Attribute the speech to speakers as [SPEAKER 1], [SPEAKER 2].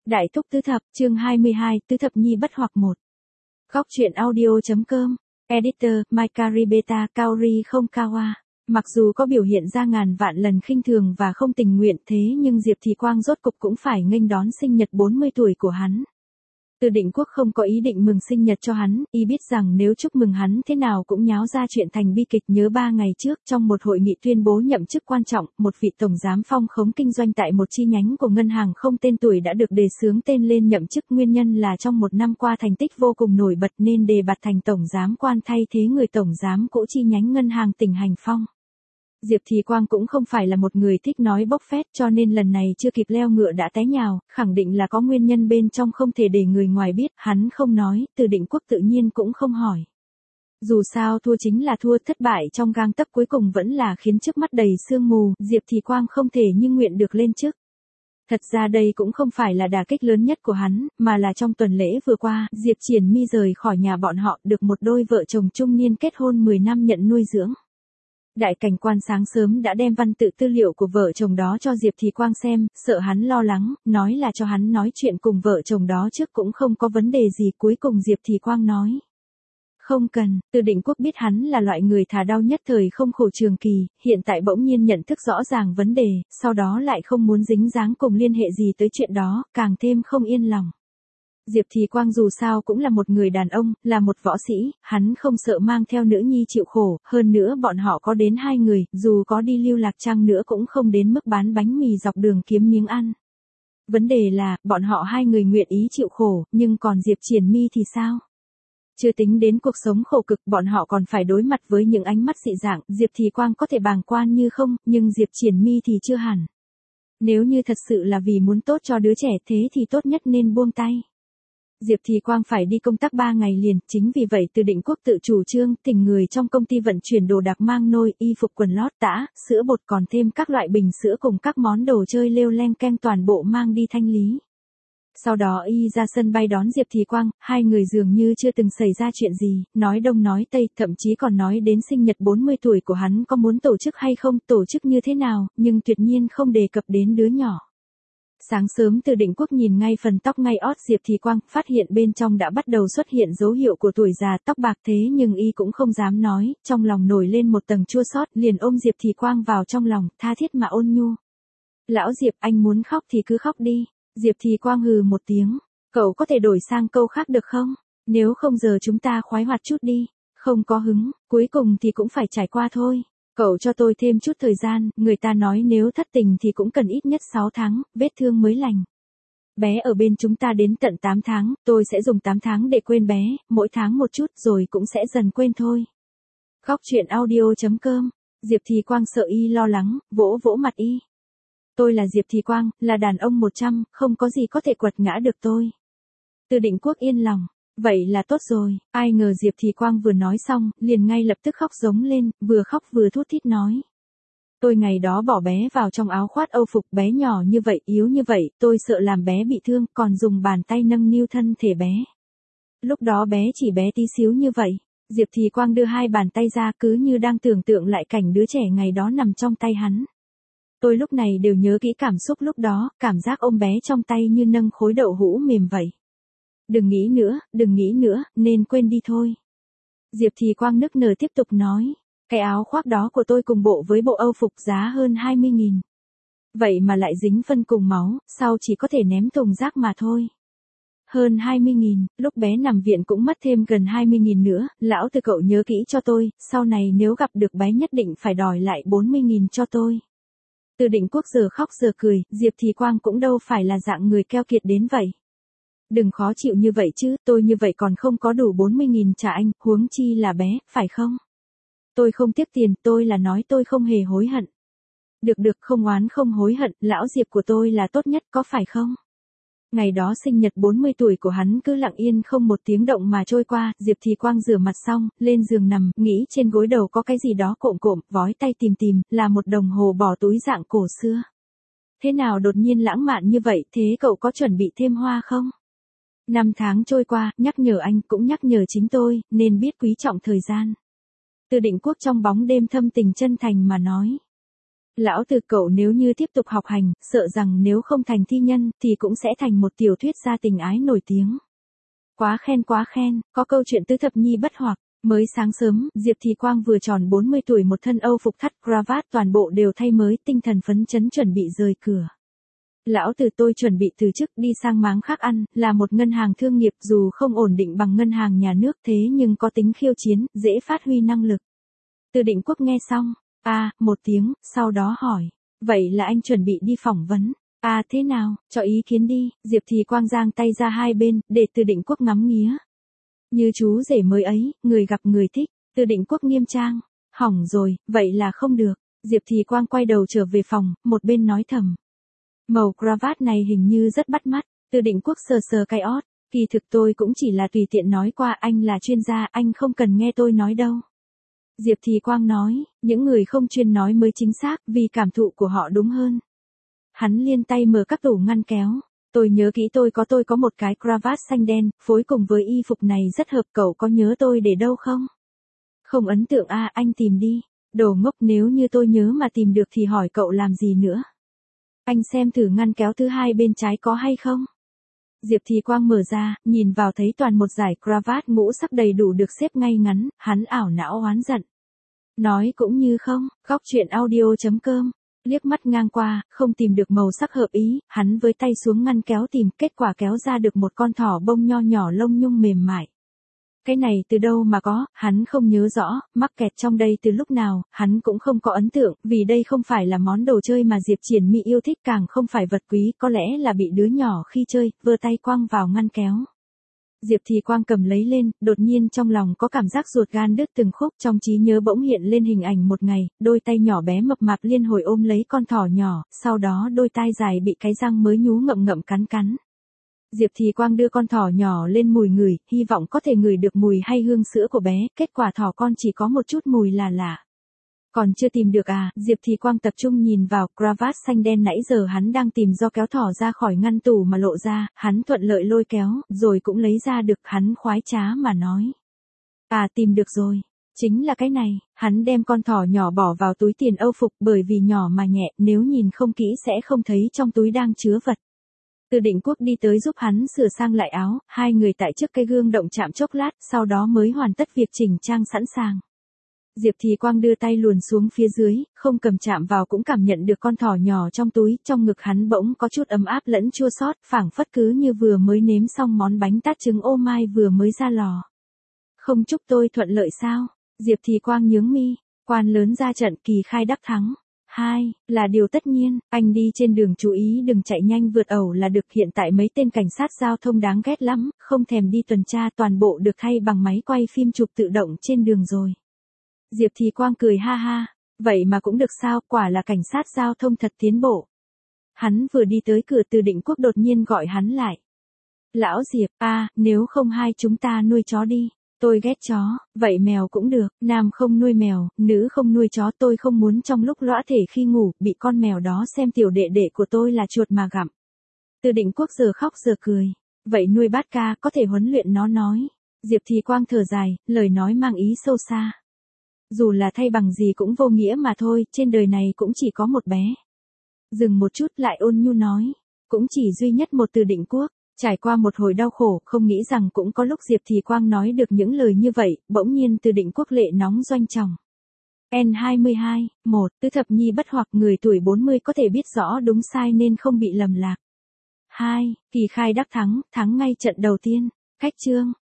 [SPEAKER 1] Đại thúc tứ thập, chương 22, tứ thập nhi bất hoặc một. Góc truyện audio.com. Editor, Maikaribeta Kaori không Kawa. Mặc dù có biểu hiện ra ngàn vạn lần khinh thường và không tình nguyện thế nhưng Diệp Thì Quang rốt cục cũng phải nghênh đón sinh nhật 40 tuổi của hắn. Từ Định Quốc không có ý định mừng sinh nhật cho hắn, y biết rằng nếu chúc mừng hắn thế nào cũng nháo ra chuyện thành bi kịch. Nhớ 3 ngày trước trong một hội nghị tuyên bố nhậm chức quan trọng, một vị tổng giám phong khống kinh doanh tại một chi nhánh của ngân hàng không tên tuổi đã được đề xướng tên lên nhậm chức. Nguyên nhân là trong một năm qua thành tích vô cùng nổi bật nên đề bạt thành tổng giám quan thay thế người tổng giám cũ chi nhánh ngân hàng tỉnh Hành Phong. Diệp Thì Quang cũng không phải là một người thích nói bốc phét cho nên lần này chưa kịp leo ngựa đã té nhào, khẳng định là có nguyên nhân bên trong không thể để người ngoài biết, hắn không nói, Từ Định Quốc tự nhiên cũng không hỏi. Dù sao thua chính là thua, thất bại trong gang tấc cuối cùng vẫn là khiến trước mắt đầy sương mù, Diệp Thì Quang không thể như nguyện được lên chức. Thật ra đây cũng không phải là đả kích lớn nhất của hắn, mà là trong tuần lễ vừa qua, Diệp Triển My rời khỏi nhà bọn họ, được một đôi vợ chồng trung niên kết hôn 10 năm nhận nuôi dưỡng. Đại cảnh quan sáng sớm đã đem văn tự tư liệu của vợ chồng đó cho Diệp Thì Quang xem, sợ hắn lo lắng, nói là cho hắn nói chuyện cùng vợ chồng đó trước cũng không có vấn đề gì. Cuối cùng Diệp Thì Quang nói không cần. Từ Định Quốc biết hắn là loại người thà đau nhất thời không khổ trường kỳ, hiện tại bỗng nhiên nhận thức rõ ràng vấn đề, sau đó lại không muốn dính dáng cùng liên hệ gì tới chuyện đó, càng thêm không yên lòng. Diệp Thì Quang dù sao cũng là một người đàn ông, là một võ sĩ, hắn không sợ mang theo nữ nhi chịu khổ, hơn nữa bọn họ có đến 2 người, dù có đi lưu lạc chăng nữa cũng không đến mức bán bánh mì dọc đường kiếm miếng ăn. Vấn đề là, bọn họ 2 người nguyện ý chịu khổ, nhưng còn Diệp Triển My thì sao? Chưa tính đến cuộc sống khổ cực, bọn họ còn phải đối mặt với những ánh mắt dị dạng. Diệp Thì Quang có thể bàng quan như không, nhưng Diệp Triển My thì chưa hẳn. Nếu như thật sự là vì muốn tốt cho đứa trẻ thế thì tốt nhất nên buông tay. Diệp Thì Quang phải đi công tác 3 ngày liền, chính vì vậy Từ Định Quốc tự chủ trương, thỉnh người trong công ty vận chuyển đồ đạc mang nôi, y phục quần lót tã, sữa bột còn thêm các loại bình sữa cùng các món đồ chơi lêu leng keng toàn bộ mang đi thanh lý. Sau đó y ra sân bay đón Diệp Thì Quang, 2 người dường như chưa từng xảy ra chuyện gì, nói đông nói tây, thậm chí còn nói đến sinh nhật 40 tuổi của hắn có muốn tổ chức hay không, tổ chức như thế nào, nhưng tuyệt nhiên không đề cập đến đứa nhỏ. Sáng sớm Từ Định Quốc nhìn ngay phần tóc ngay ót Diệp Thì Quang, phát hiện bên trong đã bắt đầu xuất hiện dấu hiệu của tuổi già, tóc bạc thế nhưng y cũng không dám nói, trong lòng nổi lên một tầng chua xót, liền ôm Diệp Thì Quang vào trong lòng, tha thiết mà ôn nhu. Lão Diệp, anh muốn khóc thì cứ khóc đi. Diệp Thì Quang hừ một tiếng, cậu có thể đổi sang câu khác được không? Nếu không giờ chúng ta khoái hoạt chút đi. Không có hứng, cuối cùng thì cũng phải trải qua thôi. Cậu cho tôi thêm chút thời gian, người ta nói nếu thất tình thì cũng cần ít nhất 6 tháng, vết thương mới lành. Bé ở bên chúng ta đến tận 8 tháng, tôi sẽ dùng 8 tháng để quên bé, mỗi tháng một chút rồi cũng sẽ dần quên thôi. Góc truyện audio.com. Diệp Thì Quang sợ y lo lắng, vỗ vỗ mặt y. Tôi là Diệp Thì Quang, là đàn ông 100, không có gì có thể quật ngã được tôi. Từ Định Quốc yên lòng. Vậy là tốt rồi, ai ngờ Diệp Thì Quang vừa nói xong, liền ngay lập tức khóc giống lên, vừa khóc vừa thút thít nói. Tôi ngày đó bỏ bé vào trong áo khoác âu phục, bé nhỏ như vậy, yếu như vậy, tôi sợ làm bé bị thương, còn dùng bàn tay nâng niu thân thể bé. Lúc đó bé chỉ bé tí xíu như vậy, Diệp Thì Quang đưa 2 bàn tay ra cứ như đang tưởng tượng lại cảnh đứa trẻ ngày đó nằm trong tay hắn. Tôi lúc này đều nhớ kỹ cảm xúc lúc đó, cảm giác ôm bé trong tay như nâng khối đậu hũ mềm vậy. Đừng nghĩ nữa, nên quên đi thôi. Diệp Thì Quang nức nở tiếp tục nói, cái áo khoác đó của tôi cùng bộ với bộ âu phục giá hơn 20.000. Vậy mà lại dính phân cùng máu, sau chỉ có thể ném thùng rác mà thôi. Hơn 20.000, lúc bé nằm viện cũng mất thêm gần 20.000 nữa, lão Từ cậu nhớ kỹ cho tôi, sau này nếu gặp được bé nhất định phải đòi lại 40.000 cho tôi. Từ Định Quốc giờ khóc giờ cười, Diệp Thì Quang cũng đâu phải là dạng người keo kiệt đến vậy. Đừng khó chịu như vậy chứ, tôi như vậy còn không có đủ 40.000 trả anh, huống chi là bé, phải không? Tôi không tiếc tiền, tôi là nói tôi không hề hối hận. Được, không oán không hối hận, lão Diệp của tôi là tốt nhất, có phải không? Ngày đó sinh nhật 40 tuổi của hắn cứ lặng yên không một tiếng động mà trôi qua, Diệp Thì Quang rửa mặt xong, lên giường nằm, nghĩ trên gối đầu có cái gì đó cộm cộm, vói tay tìm, là một đồng hồ bỏ túi dạng cổ xưa. Thế nào đột nhiên lãng mạn như vậy, thế cậu có chuẩn bị thêm hoa không? 5 tháng trôi qua, nhắc nhở anh cũng nhắc nhở chính tôi, nên biết quý trọng thời gian. Từ Định Quốc trong bóng đêm thâm tình chân thành mà nói. Lão Từ cậu nếu như tiếp tục học hành, sợ rằng nếu không thành thi nhân thì cũng sẽ thành một tiểu thuyết gia tình ái nổi tiếng. Quá khen, có câu chuyện tứ thập nhi bất hoặc. Mới sáng sớm, Diệp Thì Quang vừa tròn 40 tuổi, một thân âu phục thắt cravat toàn bộ đều thay mới, tinh thần phấn chấn chuẩn bị rời cửa. Lão Từ, tôi chuẩn bị từ chức đi sang máng khác ăn, là một ngân hàng thương nghiệp, dù không ổn định bằng ngân hàng nhà nước thế nhưng có tính khiêu chiến, dễ phát huy năng lực. Từ Định Quốc nghe xong, một tiếng, sau đó hỏi, vậy là anh chuẩn bị đi phỏng vấn? Thế nào, cho ý kiến đi. Diệp Thì Quang giang tay ra hai bên, để Từ Định Quốc ngắm nghía. Như chú rể mới ấy, người gặp người thích. Từ Định Quốc nghiêm trang, hỏng rồi, vậy là không được. Diệp Thì Quang quay đầu trở về phòng, một bên nói thầm. Màu cravat này hình như rất bắt mắt. Từ Định Quốc sờ sờ cái ót, kỳ thực tôi cũng chỉ là tùy tiện nói qua, anh là chuyên gia, anh không cần nghe tôi nói đâu. Diệp Thì Quang nói, những người không chuyên nói mới chính xác, vì cảm thụ của họ đúng hơn. Hắn liên tay mở các tủ ngăn kéo. Tôi nhớ kỹ, tôi có một cái cravat xanh đen, phối cùng với y phục này rất hợp, cậu có nhớ tôi để đâu không? Không ấn tượng anh tìm đi. Đồ ngốc, nếu như tôi nhớ mà tìm được thì hỏi cậu làm gì nữa. Anh xem thử ngăn kéo thứ hai bên trái có hay không? Diệp Thì Quang mở ra, nhìn vào thấy toàn một dải cravat ngũ sắc đầy đủ được xếp ngay ngắn, hắn ảo não oán giận. Nói cũng như không, góc truyện audio.com. Liếc mắt ngang qua, không tìm được màu sắc hợp ý, hắn với tay xuống ngăn kéo tìm, kết quả kéo ra được một con thỏ bông nho nhỏ lông nhung mềm mại. Cái này từ đâu mà có, hắn không nhớ rõ, mắc kẹt trong đây từ lúc nào, hắn cũng không có ấn tượng, vì đây không phải là món đồ chơi mà Diệp Triển My yêu thích, càng không phải vật quý, có lẽ là bị đứa nhỏ khi chơi, vơ tay quăng vào ngăn kéo. Diệp Thì Quang cầm lấy lên, đột nhiên trong lòng có cảm giác ruột gan đứt từng khúc, trong trí nhớ bỗng hiện lên hình ảnh một ngày, đôi tay nhỏ bé mập mạp liên hồi ôm lấy con thỏ nhỏ, sau đó đôi tai dài bị cái răng mới nhú ngậm ngậm cắn. Diệp Thì Quang đưa con thỏ nhỏ lên mùi ngửi, hy vọng có thể ngửi được mùi hay hương sữa của bé, kết quả thỏ con chỉ có một chút mùi là lạ. Còn chưa tìm được Diệp Thì Quang tập trung nhìn vào cravat xanh đen nãy giờ hắn đang tìm, do kéo thỏ ra khỏi ngăn tủ mà lộ ra, hắn thuận lợi lôi kéo, rồi cũng lấy ra được, hắn khoái trá mà nói. Tìm được rồi, chính là cái này, hắn đem con thỏ nhỏ bỏ vào túi tiền âu phục, bởi vì nhỏ mà nhẹ, nếu nhìn không kỹ sẽ không thấy trong túi đang chứa vật. Từ Định Quốc đi tới giúp hắn sửa sang lại áo, hai người tại trước cái gương động chạm chốc lát, sau đó mới hoàn tất việc chỉnh trang sẵn sàng. Diệp Thì Quang đưa tay luồn xuống phía dưới, không cầm chạm vào cũng cảm nhận được con thỏ nhỏ trong túi, trong ngực hắn bỗng có chút ấm áp lẫn chua xót, phảng phất cứ như vừa mới nếm xong món bánh tát trứng ô mai vừa mới ra lò. Không chúc tôi thuận lợi sao? Diệp Thì Quang nhướng mi, quan lớn ra trận, kỳ khai đắc thắng. Là điều tất nhiên, anh đi trên đường chú ý đừng chạy nhanh vượt ẩu là được, hiện tại mấy tên cảnh sát giao thông đáng ghét lắm, không thèm đi tuần tra, toàn bộ được thay bằng máy quay phim chụp tự động trên đường rồi. Diệp Thì Quang cười ha ha, vậy mà cũng được sao, quả là cảnh sát giao thông thật tiến bộ. Hắn vừa đi tới cửa, Từ Định Quốc đột nhiên gọi hắn lại. Lão Diệp, nếu không hai chúng ta nuôi chó đi. Tôi ghét chó, vậy mèo cũng được, nam không nuôi mèo, nữ không nuôi chó, tôi không muốn trong lúc lõa thể khi ngủ, bị con mèo đó xem tiểu đệ đệ của tôi là chuột mà gặm. Từ Định Quốc giờ khóc giờ cười, vậy nuôi bát ca, có thể huấn luyện nó nói. Diệp Thì Quang thở dài, lời nói mang ý sâu xa. Dù là thay bằng gì cũng vô nghĩa mà thôi, trên đời này cũng chỉ có một bé. Dừng một chút lại ôn nhu nói, cũng chỉ duy nhất một Từ Định Quốc. Trải qua một hồi đau khổ, không nghĩ rằng cũng có lúc Diệp Thì Quang nói được những lời như vậy, bỗng nhiên Từ Định Quốc lệ nóng doanh tròng. N22, 1, tứ thập nhi bất hoặc, người tuổi 40 có thể biết rõ đúng sai nên không bị lầm lạc. 2, kỳ khai đắc thắng, thắng ngay trận đầu tiên. Cách chương.